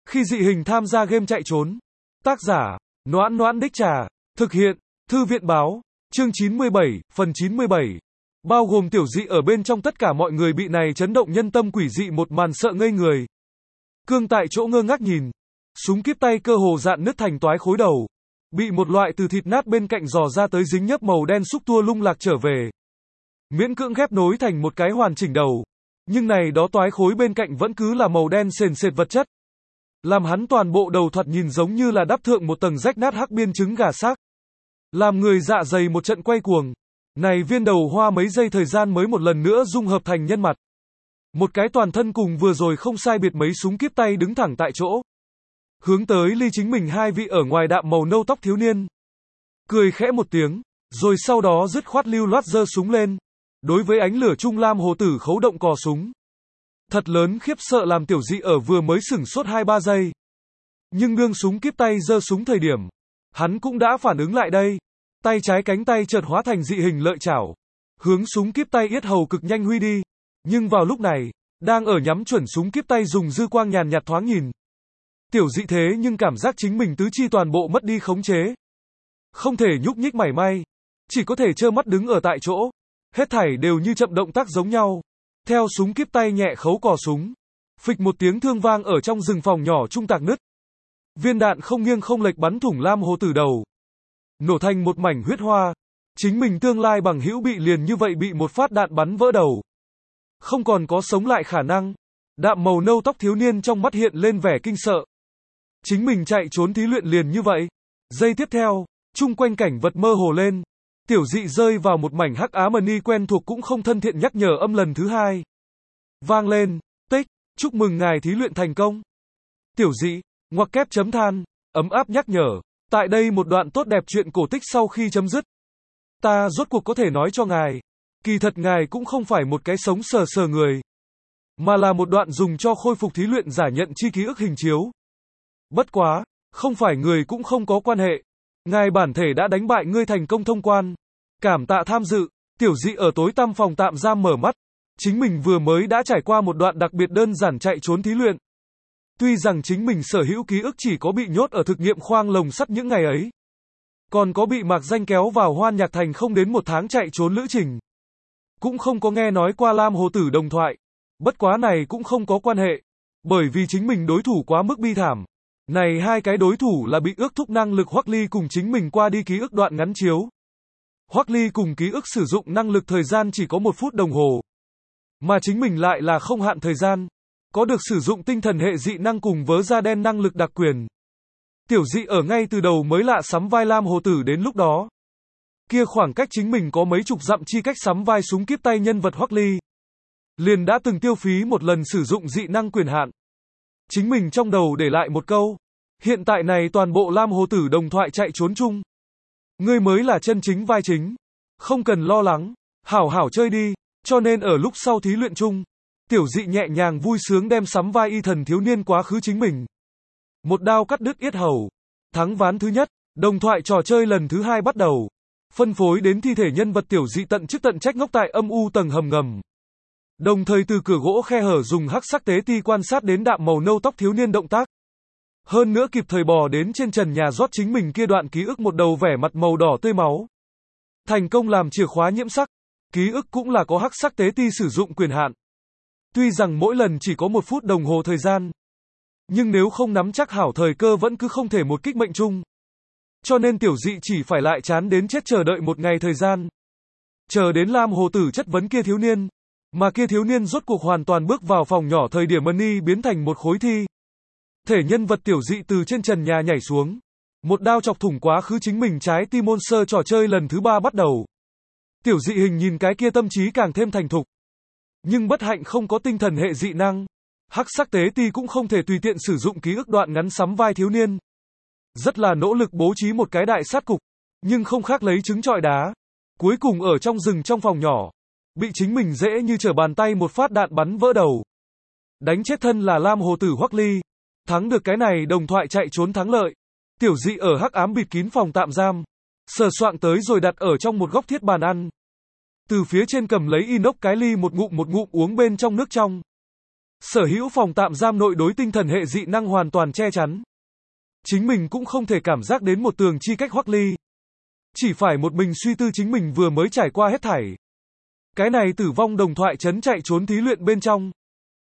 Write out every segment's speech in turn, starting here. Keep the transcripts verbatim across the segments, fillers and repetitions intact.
Khi dị hình tham gia game chạy trốn. Tác giả, Noãn Noãn Đích Trà. Thực hiện, Thư viện Báo. Chương chín mươi bảy, phần chín mươi bảy. Bao gồm tiểu dị ở bên trong tất cả mọi người bị này chấn động nhân tâm quỷ dị một màn sợ ngây người. Cương tại chỗ ngơ ngác nhìn. Súng kíp tay cơ hồ dạn nứt thành toái khối đầu. Bị một loại từ thịt nát bên cạnh dò ra tới dính nhấp màu đen xúc tua lung lạc trở về. Miễn cưỡng ghép nối thành một cái hoàn chỉnh đầu. Nhưng này đó toái khối bên cạnh vẫn cứ là màu đen sền sệt vật chất. Làm hắn toàn bộ đầu thoạt nhìn giống như là đắp thượng một tầng rách nát hắc biên trứng gà xác. Làm người dạ dày một trận quay cuồng. Này viên đầu hoa mấy giây thời gian mới một lần nữa dung hợp thành nhân mặt. Một cái toàn thân cùng vừa rồi không sai biệt mấy súng kíp tay đứng thẳng tại chỗ. Hướng tới ly chính mình hai vị ở ngoài đạm màu nâu tóc thiếu niên. Cười khẽ một tiếng, rồi sau đó dứt khoát lưu loát giơ súng lên. Đối với ánh lửa trung lam hồ tử khấu động cò súng. Thật lớn khiếp sợ làm tiểu dị ở vừa mới sửng sốt hai ba giây. Nhưng đương súng kíp tay giơ súng thời điểm. Hắn cũng đã phản ứng lại đây. Tay trái cánh tay chợt hóa thành dị hình lợi chảo. Hướng súng kíp tay yết hầu cực nhanh huy đi. Nhưng vào lúc này, đang ở nhắm chuẩn súng kíp tay dùng dư quang nhàn nhạt thoáng nhìn. Tiểu dị thế nhưng cảm giác chính mình tứ chi toàn bộ mất đi khống chế. Không thể nhúc nhích mảy may. Chỉ có thể trơ mắt đứng ở tại chỗ. Hết thảy đều như chậm động tác giống nhau. Theo súng kíp tay nhẹ khấu cò súng. Phịch một tiếng thương vang ở trong rừng phòng nhỏ trung tạc nứt. Viên đạn không nghiêng không lệch bắn thủng lam hồ tử đầu. Nổ thành một mảnh huyết hoa. Chính mình tương lai bằng hữu bị liền như vậy bị một phát đạn bắn vỡ đầu. Không còn có sống lại khả năng. Đạm màu nâu tóc thiếu niên trong mắt hiện lên vẻ kinh sợ. Chính mình chạy trốn thí luyện liền như vậy. Giây tiếp theo, chung quanh cảnh vật mơ hồ lên. Tiểu dị rơi vào một mảnh hắc ám ni quen thuộc cũng không thân thiện nhắc nhở âm lần thứ hai. Vang lên, tích, chúc mừng ngài thí luyện thành công. Tiểu dị, ngoặc kép chấm than, ấm áp nhắc nhở. Tại đây một đoạn tốt đẹp chuyện cổ tích sau khi chấm dứt. Ta rốt cuộc có thể nói cho ngài. Kỳ thật ngài cũng không phải một cái sống sờ sờ người. Mà là một đoạn dùng cho khôi phục thí luyện giả nhận chi ký ức hình chiếu. Bất quá, không phải người cũng không có quan hệ. Ngài bản thể đã đánh bại ngươi thành công thông quan. Cảm tạ tham dự, tiểu dị ở tối tăm phòng tạm giam mở mắt. Chính mình vừa mới đã trải qua một đoạn đặc biệt đơn giản chạy trốn thí luyện. Tuy rằng chính mình sở hữu ký ức chỉ có bị nhốt ở thực nghiệm khoang lồng sắt những ngày ấy. Còn có bị mạc danh kéo vào Hoan Nhạc Thành không đến một tháng chạy trốn lữ trình. Cũng không có nghe nói qua Lam Hồ Tử đồng thoại. Bất quá này cũng không có quan hệ. Bởi vì chính mình đối thủ quá mức bi thảm. Này hai cái đối thủ là bị ước thúc năng lực Hoắc Ly cùng chính mình qua đi ký ức đoạn ngắn chiếu. Hoắc Ly cùng ký ức sử dụng năng lực thời gian chỉ có một phút đồng hồ. Mà chính mình lại là không hạn thời gian. Có được sử dụng tinh thần hệ dị năng cùng vớ da đen năng lực đặc quyền. Tiểu dị ở ngay từ đầu mới lạ sắm vai Lam Hồ Tử đến lúc đó. Kia khoảng cách chính mình có mấy chục dặm chi cách sắm vai súng kíp tay nhân vật Hoắc Ly. Liền đã từng tiêu phí một lần sử dụng dị năng quyền hạn. Chính mình trong đầu để lại một câu. Hiện tại này toàn bộ Lam Hồ Tử đồng thoại chạy trốn chung. Ngươi mới là chân chính vai chính. Không cần lo lắng. Hảo hảo chơi đi. Cho nên ở lúc sau thí luyện chung. Tiểu dị nhẹ nhàng vui sướng đem sắm vai y thần thiếu niên quá khứ chính mình. Một đao cắt đứt yết hầu. Thắng ván thứ nhất. Đồng thoại trò chơi lần thứ hai bắt đầu. Phân phối đến thi thể nhân vật tiểu dị tận chức tận trách ngốc tại âm u tầng hầm ngầm. Đồng thời từ cửa gỗ khe hở dùng hắc sắc tế ti quan sát đến đạm màu nâu tóc thiếu niên động tác. Hơn nữa kịp thời bò đến trên trần nhà rót chính mình kia đoạn ký ức một đầu vẻ mặt màu đỏ tươi máu. Thành công làm chìa khóa nhiễm sắc. Ký ức cũng là có hắc sắc tế ti sử dụng quyền hạn. Tuy rằng mỗi lần chỉ có một phút đồng hồ thời gian. Nhưng nếu không nắm chắc hảo thời cơ vẫn cứ không thể một kích mệnh chung. Cho nên tiểu dị chỉ phải lại chán đến chết chờ đợi một ngày thời gian. Chờ đến Lam Hồ Tử chất vấn kia thiếu niên. Mà kia thiếu niên rốt cuộc hoàn toàn bước vào phòng nhỏ thời điểm Money biến thành một khối thi. Thể nhân vật tiểu dị từ trên trần nhà nhảy xuống. Một đao chọc thủng quá khứ chính mình trái tim monster trò chơi lần thứ ba bắt đầu. Tiểu dị hình nhìn cái kia tâm trí càng thêm thành thục. Nhưng bất hạnh không có tinh thần hệ dị năng. Hắc sắc tế ti cũng không thể tùy tiện sử dụng ký ức đoạn ngắn sắm vai thiếu niên. Rất là nỗ lực bố trí một cái đại sát cục. Nhưng không khác lấy trứng trọi đá. Cuối cùng ở trong rừng trong phòng nhỏ. Bị chính mình dễ như trở bàn tay một phát đạn bắn vỡ đầu. Đánh chết thân là Lam Hồ Tử Hoắc Ly. Thắng được cái này đồng thoại chạy trốn thắng lợi. Tiểu dị ở hắc ám bịt kín phòng tạm giam. Sờ soạng tới rồi đặt ở trong một góc thiết bàn ăn. Từ phía trên cầm lấy inox cái ly một ngụm một ngụm uống bên trong nước trong. Sở hữu phòng tạm giam nội đối tinh thần hệ dị năng hoàn toàn che chắn. Chính mình cũng không thể cảm giác đến một tường chi cách Hoắc Ly. Chỉ phải một mình suy tư chính mình vừa mới trải qua hết thảy. Cái này tử vong đồng thoại trấn chạy trốn thí luyện bên trong.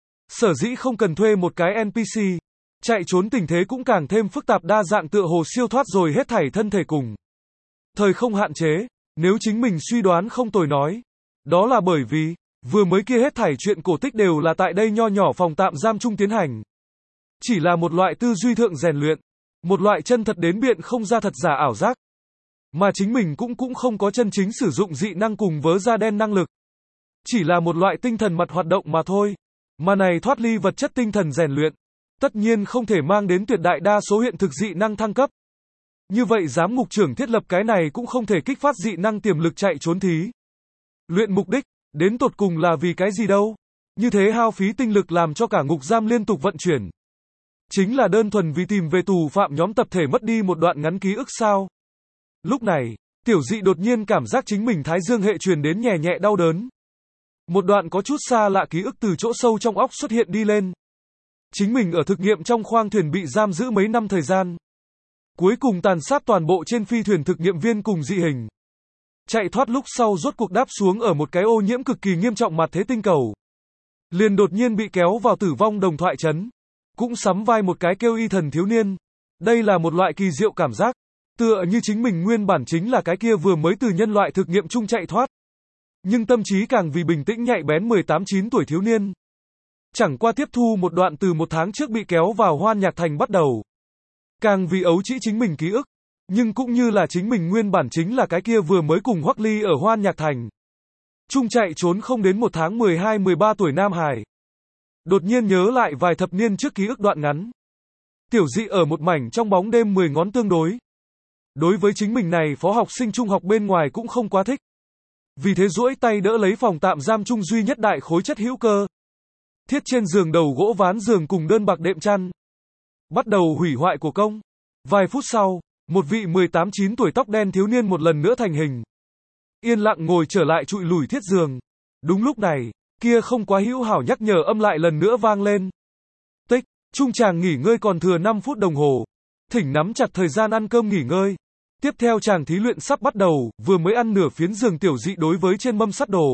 Sở dĩ không cần thuê một cái en pê xê, chạy trốn tình thế cũng càng thêm phức tạp đa dạng tựa hồ siêu thoát rồi hết thảy thân thể cùng thời không hạn chế, nếu chính mình suy đoán không tồi nói. Đó là bởi vì, vừa mới kia hết thảy chuyện cổ tích đều là tại đây nho nhỏ phòng tạm giam chung tiến hành. Chỉ là một loại tư duy thượng rèn luyện, một loại chân thật đến biện không ra thật giả ảo giác. Mà chính mình cũng cũng không có chân chính sử dụng dị năng cùng vớ da đen năng lực. Chỉ là một loại tinh thần mặt hoạt động mà thôi. Mà này thoát ly vật chất tinh thần rèn luyện, tất nhiên không thể mang đến tuyệt đại đa số hiện thực dị năng thăng cấp. Như vậy giám ngục trưởng thiết lập cái này cũng không thể kích phát dị năng tiềm lực chạy trốn thí luyện mục đích, đến tột cùng là vì cái gì đâu. Như thế hao phí tinh lực làm cho cả ngục giam liên tục vận chuyển. Chính là đơn thuần vì tìm về tù phạm nhóm tập thể mất đi một đoạn ngắn ký ức sao. Lúc này, tiểu dị đột nhiên cảm giác chính mình thái dương hệ truyền đến nhẹ nhẹ đau đớn. Một đoạn có chút xa lạ ký ức từ chỗ sâu trong óc xuất hiện đi lên. Chính mình ở thực nghiệm trong khoang thuyền bị giam giữ mấy năm thời gian. Cuối cùng tàn sát toàn bộ trên phi thuyền thực nghiệm viên cùng dị hình. Chạy thoát lúc sau rốt cuộc đáp xuống ở một cái ô nhiễm cực kỳ nghiêm trọng mặt thế tinh cầu. Liền đột nhiên bị kéo vào tử vong đồng thoại trấn. Cũng sắm vai một cái kêu y thần thiếu niên. Đây là một loại kỳ diệu cảm giác. Tựa như chính mình nguyên bản chính là cái kia vừa mới từ nhân loại thực nghiệm chung chạy thoát. Nhưng tâm trí càng vì bình tĩnh nhạy bén mười tám chín tuổi thiếu niên. Chẳng qua tiếp thu một đoạn từ một tháng trước bị kéo vào Hoan Nhạc Thành bắt đầu. Càng vì ấu trĩ chính mình ký ức. Nhưng cũng như là chính mình nguyên bản chính là cái kia vừa mới cùng Hoắc Ly ở Hoan Nhạc Thành. Chung chạy trốn không đến một tháng mười hai mười ba tuổi Nam Hải. Đột nhiên nhớ lại vài thập niên trước ký ức đoạn ngắn. Tiểu dị ở một mảnh trong bóng đêm mười ngón tương đối. Đối với chính mình này phó học sinh trung học bên ngoài cũng không quá thích. Vì thế duỗi tay đỡ lấy phòng tạm giam chung duy nhất đại khối chất hữu cơ. Thiết trên giường đầu gỗ ván giường cùng đơn bạc đệm chăn. Bắt đầu hủy hoại của công. Vài phút sau, một vị mười tám chín tuổi tóc đen thiếu niên một lần nữa thành hình. Yên lặng ngồi trở lại trụi lủi thiết giường. Đúng lúc này, kia không quá hữu hảo nhắc nhở âm lại lần nữa vang lên. Tích, trung chàng nghỉ ngơi còn thừa năm phút đồng hồ. Thỉnh nắm chặt thời gian ăn cơm nghỉ ngơi. Tiếp theo chàng thí luyện sắp bắt đầu, vừa mới ăn nửa phiến giường tiểu dị đối với trên mâm sắt đồ.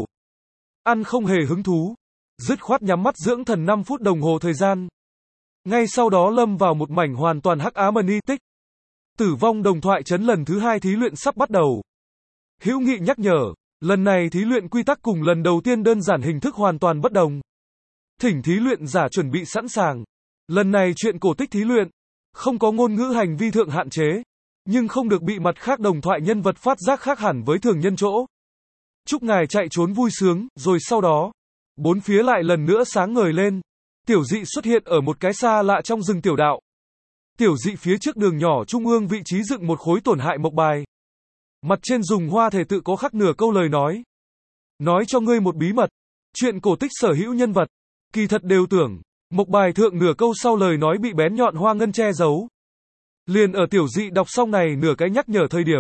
Ăn không hề hứng thú. Dứt khoát nhắm mắt dưỡng thần năm phút đồng hồ thời gian. Ngay sau đó lâm vào một mảnh hoàn toàn hắc ám ni tích. Tử vong đồng thoại trấn lần thứ hai thí luyện sắp bắt đầu. Hữu nghị nhắc nhở, lần này thí luyện quy tắc cùng lần đầu tiên đơn giản hình thức hoàn toàn bất đồng. Thỉnh thí luyện giả chuẩn bị sẵn sàng. Lần này chuyện cổ tích thí luyện, không có ngôn ngữ hành vi thượng hạn chế, nhưng không được bị mặt khác đồng thoại nhân vật phát giác khác hẳn với thường nhân chỗ. Chúc ngài chạy trốn vui sướng, rồi sau đó, bốn phía lại lần nữa sáng ngời lên. Tiểu dị xuất hiện ở một cái xa lạ trong rừng tiểu đạo. Tiểu dị phía trước đường nhỏ trung ương vị trí dựng một khối tổn hại mộc bài. Mặt trên dùng hoa thể tự có khắc nửa câu lời nói. Nói cho ngươi một bí mật. Chuyện cổ tích sở hữu nhân vật. Kỳ thật đều tưởng. Mộc bài thượng nửa câu sau lời nói bị bén nhọn hoa ngân che giấu. Liền ở tiểu dị đọc xong này nửa cái nhắc nhở thời điểm.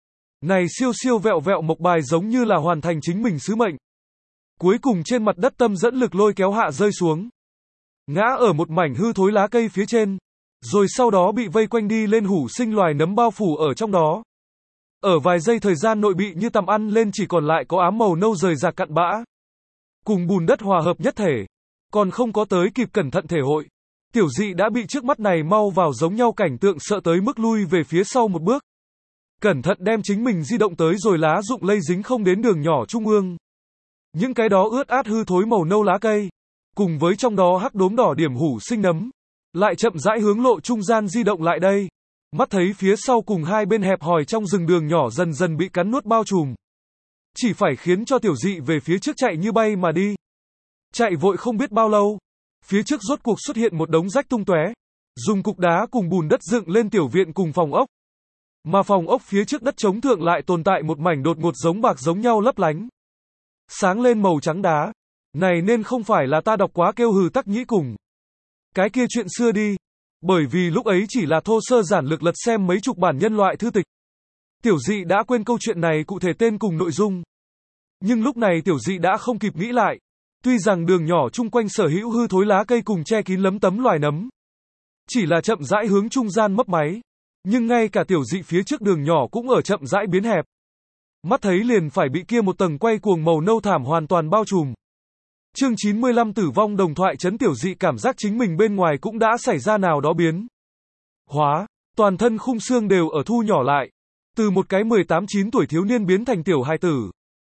Này siêu siêu vẹo vẹo mộc bài giống như là hoàn thành chính mình sứ mệnh. Cuối cùng trên mặt đất tâm dẫn lực lôi kéo hạ rơi xuống. Ngã ở một mảnh hư thối lá cây phía trên. Rồi sau đó bị vây quanh đi lên hủ sinh loài nấm bao phủ ở trong đó. Ở vài giây thời gian nội bị như tầm ăn lên chỉ còn lại có ám màu nâu rời rạc cặn bã. Cùng bùn đất hòa hợp nhất thể. Còn không có tới kịp cẩn thận thể hội. Tiểu dị đã bị trước mắt này mau vào giống nhau cảnh tượng sợ tới mức lui về phía sau một bước. Cẩn thận đem chính mình di động tới rồi lá rụng lây dính không đến đường nhỏ trung ương. Những cái đó ướt át hư thối màu nâu lá cây. Cùng với trong đó hắc đốm đỏ điểm hủ sinh nấm. Lại chậm rãi hướng lộ trung gian di động lại đây. Mắt thấy phía sau cùng hai bên hẹp hòi trong rừng đường nhỏ dần dần bị cắn nuốt bao trùm. Chỉ phải khiến cho tiểu dị về phía trước chạy như bay mà đi. Chạy vội không biết bao lâu. Phía trước rốt cuộc xuất hiện một đống rách tung tóe. Dùng cục đá cùng bùn đất dựng lên tiểu viện cùng phòng ốc. Mà phòng ốc phía trước đất trống thượng lại tồn tại một mảnh đột ngột giống bạc giống nhau lấp lánh. Sáng lên màu trắng đá. Này nên không phải là ta đọc quá kêu hừ tắc nhĩ cùng. Cái kia chuyện xưa đi. Bởi vì lúc ấy chỉ là thô sơ giản lược lật xem mấy chục bản nhân loại thư tịch. Tiểu dị đã quên câu chuyện này cụ thể tên cùng nội dung. Nhưng lúc này tiểu dị đã không kịp nghĩ lại. Tuy rằng đường nhỏ chung quanh sở hữu hư thối lá cây cùng che kín lấm tấm loài nấm. Chỉ là chậm rãi hướng trung gian mấp máy. Nhưng ngay cả tiểu dị phía trước đường nhỏ cũng ở chậm rãi biến hẹp. Mắt thấy liền phải bị kia một tầng quay cuồng màu nâu thảm hoàn toàn bao trùm. Chương chín mươi lăm tử vong đồng thoại chấn tiểu dị cảm giác chính mình bên ngoài cũng đã xảy ra nào đó biến hóa, toàn thân khung xương đều ở thu nhỏ lại, từ một cái mười tám chín tuổi thiếu niên biến thành tiểu hài tử.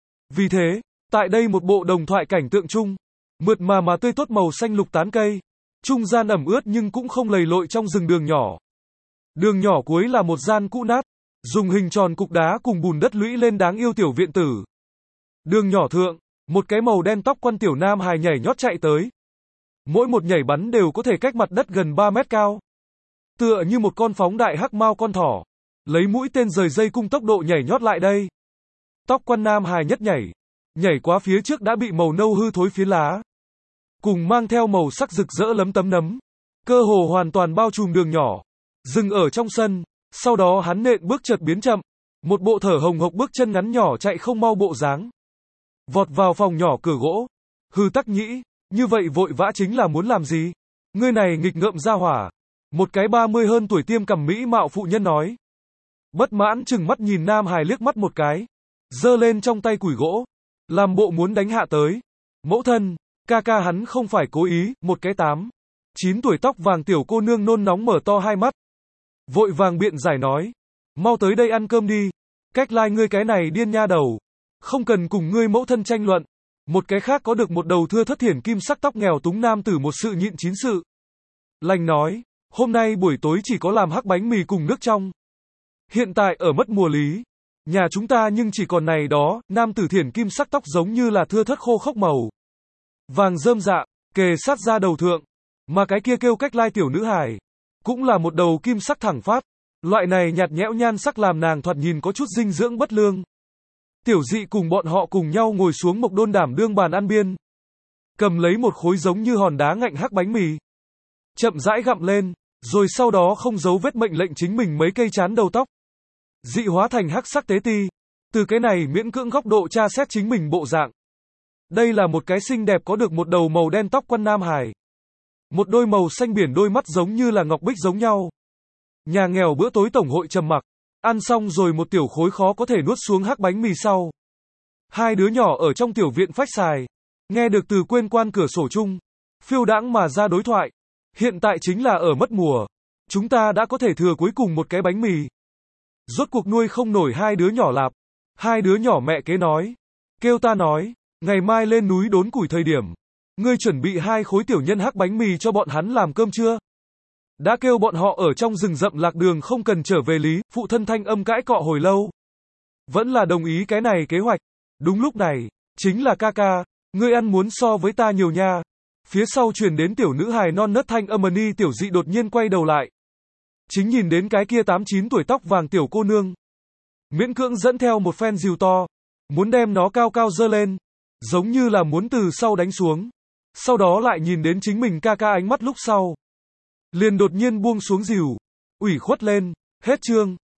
Vì thế, tại đây một bộ đồng thoại cảnh tượng chung, mượt mà mà tươi tốt màu xanh lục tán cây, trung gian ẩm ướt nhưng cũng không lầy lội trong rừng đường nhỏ. Đường nhỏ cuối là một gian cũ nát, dùng hình tròn cục đá cùng bùn đất lũy lên đáng yêu tiểu viện tử. Đường nhỏ thượng, một cái màu đen tóc quăn tiểu nam hài nhảy nhót chạy tới. Mỗi một nhảy bắn đều có thể cách mặt đất gần ba mét cao. Tựa như một con phóng đại hắc mao con thỏ, lấy mũi tên rời dây cung tốc độ nhảy nhót lại đây. Tóc quăn nam hài nhất nhảy, nhảy qua phía trước đã bị màu nâu hư thối phiến lá, cùng mang theo màu sắc rực rỡ lấm tấm nấm, cơ hồ hoàn toàn bao trùm đường nhỏ. Dừng ở trong sân, sau đó hắn nện bước chợt biến chậm, một bộ thở hồng hộc bước chân ngắn nhỏ chạy không mau bộ dáng. Vọt vào phòng nhỏ cửa gỗ. Hư Tắc Nhĩ, như vậy vội vã chính là muốn làm gì? Ngươi này nghịch ngợm ra hỏa. Một cái ba mươi hơn tuổi tiêm cằm mỹ mạo phụ nhân nói. Bất mãn chừng mắt nhìn nam hài liếc mắt một cái, giơ lên trong tay củi gỗ, làm bộ muốn đánh hạ tới. Mẫu thân, ca ca hắn không phải cố ý. Một cái tám, chín tuổi tóc vàng tiểu cô nương nôn nóng mở to hai mắt, vội vàng biện giải nói, mau tới đây ăn cơm đi. Cách lai ngươi cái này điên nha đầu, không cần cùng ngươi mẫu thân tranh luận. Một cái khác có được một đầu thưa thất thiển kim sắc tóc nghèo túng nam tử một sự nhịn chín sự lành nói, hôm nay buổi tối chỉ có làm hắc bánh mì cùng nước trong. Hiện tại ở mất mùa lý, nhà chúng ta nhưng chỉ còn này đó. Nam tử thiển kim sắc tóc giống như là thưa thất khô khốc màu vàng rơm dạ, kề sát ra đầu thượng, mà cái kia kêu cách lai tiểu nữ hài, cũng là một đầu kim sắc thẳng phát. Loại này nhạt nhẽo nhan sắc làm nàng thoạt nhìn có chút dinh dưỡng bất lương. Tiểu dị cùng bọn họ cùng nhau ngồi xuống mộc đôn đảm đương bàn ăn biên, cầm lấy một khối giống như hòn đá ngạnh hắc bánh mì, chậm rãi gặm lên, rồi sau đó không giấu vết mệnh lệnh chính mình mấy cây chán đầu tóc dị hóa thành hắc sắc tế ti. Từ cái này miễn cưỡng góc độ tra xét chính mình bộ dạng. Đây là một cái xinh đẹp có được một đầu màu đen tóc quăn nam hài, một đôi màu xanh biển đôi mắt giống như là ngọc bích giống nhau. Nhà nghèo bữa tối tổng hội trầm mặc, ăn xong rồi một tiểu khối khó có thể nuốt xuống hắc bánh mì sau. Hai đứa nhỏ ở trong tiểu viện phách xài, nghe được từ quên quan cửa sổ chung, phiêu đãng mà ra đối thoại. Hiện tại chính là ở mất mùa, chúng ta đã có thể thừa cuối cùng một cái bánh mì. Rốt cuộc nuôi không nổi hai đứa nhỏ lạp. Hai đứa nhỏ mẹ kế nói, kêu ta nói, ngày mai lên núi đốn củi thời điểm, ngươi chuẩn bị hai khối tiểu nhân hắc bánh mì cho bọn hắn làm cơm chưa? Đã kêu bọn họ ở trong rừng rậm lạc đường không cần trở về lý. Phụ thân thanh âm cãi cọ hồi lâu, vẫn là đồng ý cái này kế hoạch. Đúng lúc này, chính là ca ca, ngươi ăn muốn so với ta nhiều nha. Phía sau truyền đến tiểu nữ hài non nớt thanh âm ni. Tiểu dị đột nhiên quay đầu lại, chính nhìn đến cái kia tám chín tuổi tóc vàng tiểu cô nương, miễn cưỡng dẫn theo một phen rìu to, muốn đem nó cao cao dơ lên, giống như là muốn từ sau đánh xuống. Sau đó lại nhìn đến chính mình ca ca ánh mắt lúc sau, liền đột nhiên buông xuống rìu, ủy khuất lên. Hết chương.